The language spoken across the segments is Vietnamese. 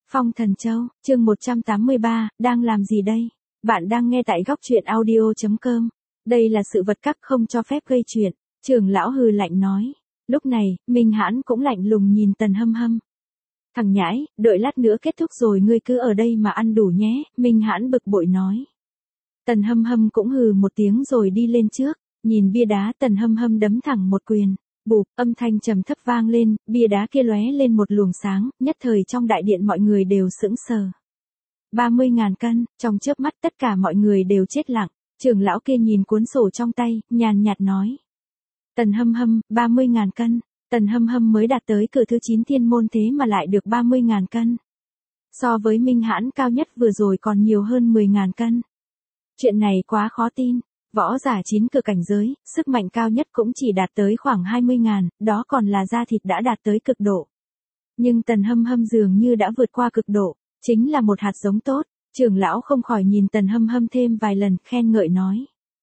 Phong Thần Châu, chương 183, đang làm gì đây? Bạn đang nghe tại góc truyện audio.com. Đây là sự vật các không cho phép gây chuyện. Trưởng lão hừ lạnh nói. Lúc này, Minh Hãn cũng lạnh lùng nhìn Tần Hâm Hâm. Thằng nhãi, đợi lát nữa kết thúc rồi ngươi cứ ở đây mà ăn đủ nhé, Minh Hãn bực bội nói. Tần Hâm Hâm cũng hừ một tiếng rồi đi lên trước, nhìn bia đá Tần Hâm Hâm đấm thẳng một quyền. Bụp, âm thanh trầm thấp vang lên, bia đá kia lóe lên một luồng sáng, nhất thời trong đại điện mọi người đều sững sờ. 30.000 cân, trong chớp mắt tất cả mọi người đều chết lặng, trưởng lão kia nhìn cuốn sổ trong tay, nhàn nhạt nói. Tần Hâm Hâm, 30.000 cân, Tần Hâm Hâm mới đạt tới cửa thứ 9 thiên môn thế mà lại được 30.000 cân. So với Minh Hãn cao nhất vừa rồi còn nhiều hơn 10.000 cân. Chuyện này quá khó tin. Võ giả 9 cửa cảnh giới, sức mạnh cao nhất cũng chỉ đạt tới khoảng 20.000, đó còn là da thịt đã đạt tới cực độ. Nhưng Tần Hâm Hâm dường như đã vượt qua cực độ, chính là một hạt giống tốt, trưởng lão không khỏi nhìn Tần Hâm Hâm thêm vài lần, khen ngợi nói.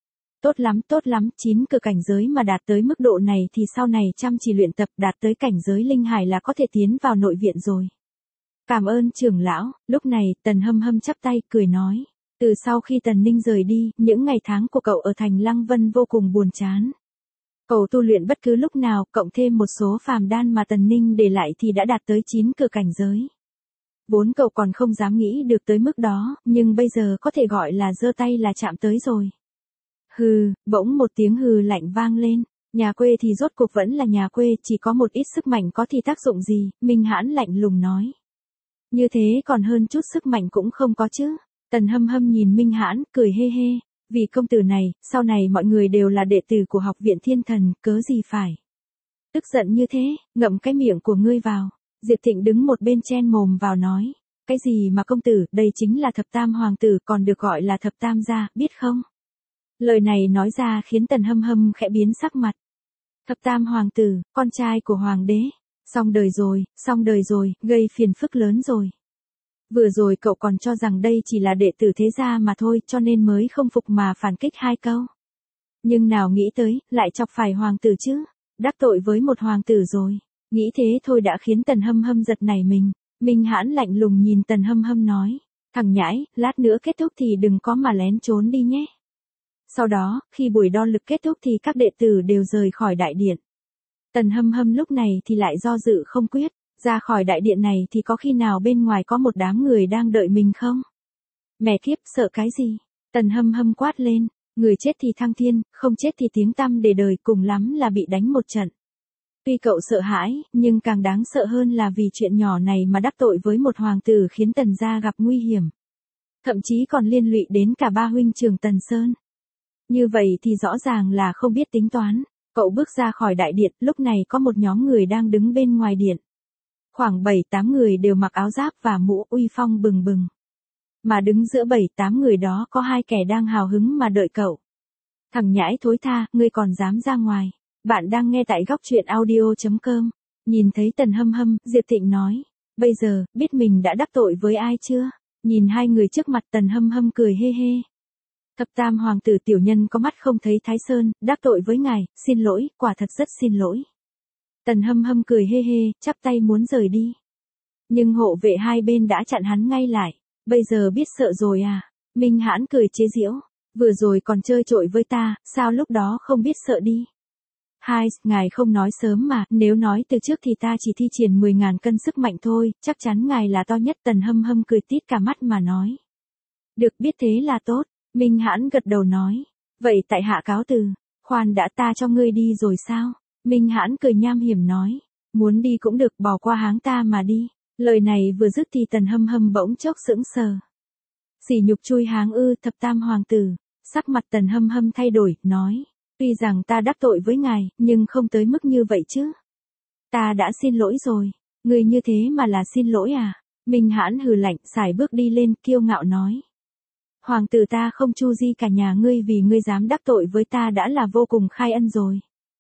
Tốt lắm, 9 cửa cảnh giới mà đạt tới mức độ này thì sau này chăm chỉ luyện tập đạt tới cảnh giới linh hải là có thể tiến vào nội viện rồi. Cảm ơn trưởng lão, lúc này Tần Hâm Hâm chắp tay cười nói. Từ sau khi Tần Ninh rời đi, những ngày tháng của cậu ở thành Lăng Vân vô cùng buồn chán. Cậu tu luyện bất cứ lúc nào, cộng thêm một số phàm đan mà Tần Ninh để lại thì đã đạt tới 9 cửa cảnh giới. Vốn cậu còn không dám nghĩ được tới mức đó, nhưng bây giờ có thể gọi là giơ tay là chạm tới rồi. Hừ, bỗng một tiếng hừ lạnh vang lên, nhà quê thì rốt cuộc vẫn là nhà quê, chỉ có một ít sức mạnh có thì tác dụng gì, Minh Hãn lạnh lùng nói. Như thế còn hơn chút sức mạnh cũng không có chứ. Tần Hâm Hâm nhìn Minh Hãn, cười hê hê, vì công tử này, sau này mọi người đều là đệ tử của học viện Thiên Thần, cớ gì phải. Tức giận như thế, ngậm cái miệng của ngươi vào. Diệp Thịnh đứng một bên chen mồm vào nói, cái gì mà công tử, đây chính là thập tam hoàng tử còn được gọi là thập tam gia, biết không? Lời này nói ra khiến Tần Hâm Hâm khẽ biến sắc mặt. Thập tam hoàng tử, con trai của hoàng đế, xong đời rồi, gây phiền phức lớn rồi. Vừa rồi cậu còn cho rằng đây chỉ là đệ tử thế gia mà thôi cho nên mới không phục mà phản kích hai câu. Nhưng nào nghĩ tới, lại chọc phải hoàng tử chứ, đắc tội với một hoàng tử rồi. Nghĩ thế thôi đã khiến Tần Hâm Hâm giật nảy mình. Minh Hãn lạnh lùng nhìn Tần Hâm Hâm nói, thằng nhãi, lát nữa kết thúc thì đừng có mà lén trốn đi nhé. Sau đó, khi buổi đo lực kết thúc thì các đệ tử đều rời khỏi đại điện. Tần Hâm Hâm lúc này thì lại do dự không quyết. Ra khỏi đại điện này thì có khi nào bên ngoài có một đám người đang đợi mình không? Mẹ kiếp, sợ cái gì? Tần Hâm Hâm quát lên, người chết thì thăng thiên, không chết thì tiếng tăm để đời, cùng lắm là bị đánh một trận. Tuy cậu sợ hãi, nhưng càng đáng sợ hơn là vì chuyện nhỏ này mà đắc tội với một hoàng tử khiến Tần gia gặp nguy hiểm. Thậm chí còn liên lụy đến cả ba huynh trưởng Tần Sơn. Như vậy thì rõ ràng là không biết tính toán. Cậu bước ra khỏi đại điện, lúc này có một nhóm người đang đứng bên ngoài điện. Khoảng 7-8 người đều mặc áo giáp và mũ, uy phong bừng bừng. Mà đứng giữa 7-8 người đó có 2 kẻ đang hào hứng mà đợi cậu. Thằng nhãi thối tha, ngươi còn dám ra ngoài. Bạn đang nghe tại góc truyện audio.com. Nhìn thấy Tần Hâm Hâm, Diệp Thịnh nói. Bây giờ, biết mình đã đắc tội với ai chưa? Nhìn hai người trước mặt Tần Hâm Hâm cười hê hê. Thập tam hoàng tử tiểu nhân có mắt không thấy Thái Sơn, đắc tội với ngài, xin lỗi, quả thật rất xin lỗi. Tần Hâm Hâm cười hê hê, chắp tay muốn rời đi. Nhưng hộ vệ hai bên đã chặn hắn ngay lại. Bây giờ biết sợ rồi à? Minh Hãn cười chế giễu. Vừa rồi còn chơi trội với ta, sao lúc đó không biết sợ đi? Hai, ngài không nói sớm mà, nếu nói từ trước thì ta chỉ thi triển 10.000 cân sức mạnh thôi, chắc chắn ngài là to nhất. Tần Hâm Hâm cười tít cả mắt mà nói. Được, biết thế là tốt. Minh Hãn gật đầu nói. Vậy tại hạ cáo từ. Khoan đã, ta cho ngươi đi rồi sao? Minh Hãn cười nham hiểm nói, muốn đi cũng được, bỏ qua háng ta mà đi. Lời này vừa dứt thì Tần Hâm Hâm bỗng chốc sững sờ. Sỉ nhục chui háng ư? Thập tam hoàng tử. Sắc mặt Tần Hâm Hâm thay đổi, nói, tuy rằng ta đắc tội với ngài, nhưng không tới mức như vậy chứ. Ta đã xin lỗi rồi. Ngươi như thế mà là xin lỗi à? Minh Hãn hừ lạnh, sải bước đi lên, kiêu ngạo nói. Hoàng tử ta không chu di cả nhà ngươi, vì ngươi dám đắc tội với ta đã là vô cùng khai ân rồi.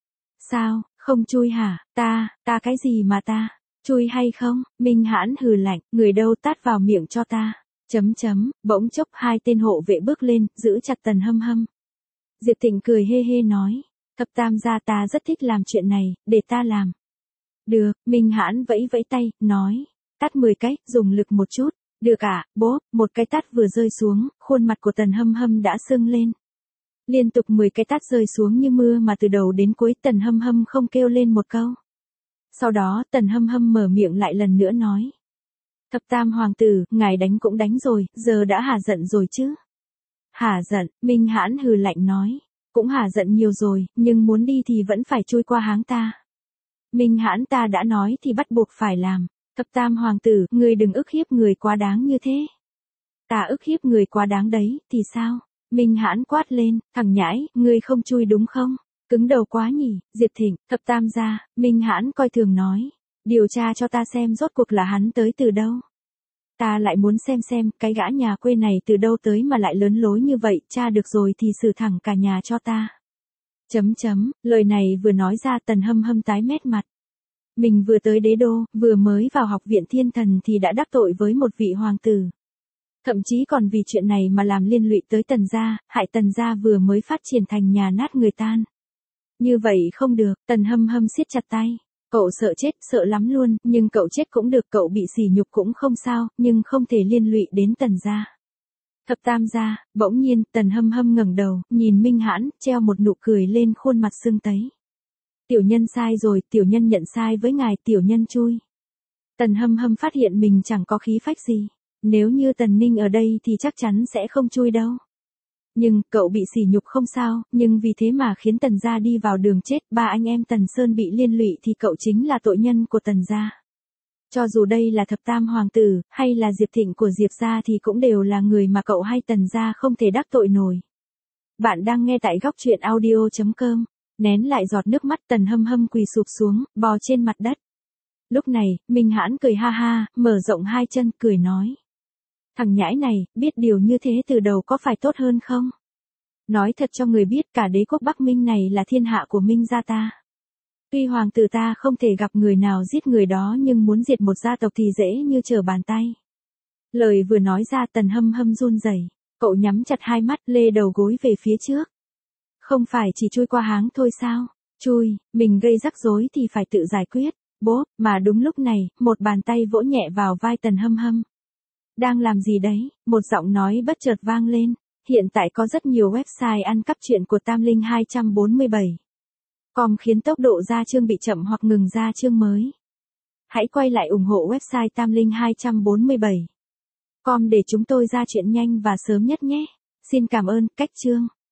Sao, không chui hả? Ta cái gì mà ta? Chui hay không? Minh Hãn hừ lạnh, người đâu tát vào miệng cho ta. Bỗng chốc hai tên hộ vệ bước lên, giữ chặt Tần Hâm Hâm. Diệp Thịnh cười hê hê nói, thập tam gia ta rất thích làm chuyện này, để ta làm. Được, Minh Hãn vẫy vẫy tay, nói, Tát 10 cái, dùng lực một chút. Được ạ, bố, một cái tát vừa rơi xuống, khuôn mặt của Tần Hâm Hâm đã sưng lên. Liên tục 10 cái tát rơi xuống như mưa mà từ đầu đến cuối Tần Hâm Hâm không kêu lên một câu. Sau đó Tần Hâm Hâm mở miệng lại lần nữa nói. Thập Tam hoàng tử, ngài đánh cũng đánh rồi, giờ đã hả giận rồi chứ? Hả giận, Minh Hãn hừ lạnh nói. Cũng hả giận nhiều rồi, nhưng muốn đi thì vẫn phải chui qua háng ta. Minh Hãn ta đã nói thì bắt buộc phải làm. Thập Tam hoàng tử, ngươi đừng ức hiếp người quá đáng như thế. Ta ức hiếp người quá đáng đấy, thì sao? Minh Hãn quát lên, thằng nhãi, ngươi không chui đúng không? Cứng đầu quá nhỉ, Diệp Thịnh, Thập Tam gia, Minh Hãn coi thường nói. Điều tra cho ta xem rốt cuộc là hắn tới từ đâu. Ta lại muốn xem cái gã nhà quê này từ đâu tới mà lại lớn lối như vậy, tra được rồi thì xử thẳng cả nhà cho ta. Lời này vừa nói ra Tần Hâm Hâm tái mét mặt. Mình vừa tới đế đô, vừa mới vào học viện thiên thần thì đã đắc tội với một vị hoàng tử. Thậm chí còn vì chuyện này mà làm liên lụy tới Tần gia, hại Tần gia vừa mới phát triển thành nhà nát người tan. Như vậy không được, Tần Hâm Hâm siết chặt tay. Cậu sợ chết, sợ lắm luôn, nhưng cậu chết cũng được, cậu bị sỉ nhục cũng không sao, nhưng không thể liên lụy đến Tần gia. Thập Tam gia, bỗng nhiên, Tần Hâm Hâm ngẩng đầu, nhìn Minh Hãn, treo một nụ cười lên khuôn mặt sưng tấy. Tiểu nhân sai rồi, tiểu nhân nhận sai với ngài, tiểu nhân chui. Tần Hâm Hâm phát hiện mình chẳng có khí phách gì. Nếu như Tần Ninh ở đây thì chắc chắn sẽ không chui đâu. Nhưng, cậu bị sỉ nhục không sao, nhưng vì thế mà khiến Tần gia đi vào đường chết, ba anh em Tần Sơn bị liên lụy thì cậu chính là tội nhân của Tần gia. Cho dù đây là Thập Tam hoàng tử, hay là Diệp Thịnh của Diệp gia thì cũng đều là người mà cậu hay Tần gia không thể đắc tội nổi. Bạn đang nghe tại góc truyện audio.com. Nén lại giọt nước mắt, Tần Hâm Hâm quỳ sụp xuống, bò trên mặt đất. Lúc này, Minh Hãn cười ha ha, mở rộng hai chân, cười nói. Thằng nhãi này, biết điều như thế từ đầu có phải tốt hơn không? Nói thật cho người biết, cả đế quốc Bắc Minh này là thiên hạ của Minh gia ta. Tuy hoàng tử ta không thể gặp người nào giết người đó, nhưng muốn diệt một gia tộc thì dễ như trở bàn tay. Lời vừa nói ra Tần Hâm Hâm run rẩy, cậu nhắm chặt hai mắt, lê đầu gối về phía trước. Không phải chỉ chui qua háng thôi sao? Chui, mình gây rắc rối thì phải tự giải quyết. Bố, mà đúng lúc này, một bàn tay vỗ nhẹ vào vai Tần Hâm Hâm. Đang làm gì đấy? Một giọng nói bất chợt vang lên. Hiện tại có rất nhiều website ăn cắp truyện của Tam Linh 247. Com khiến tốc độ ra chương bị chậm hoặc ngừng ra chương mới. Hãy quay lại ủng hộ website Tam Linh 247. Com để chúng tôi ra chuyện nhanh và sớm nhất nhé. Xin cảm ơn, cách chương.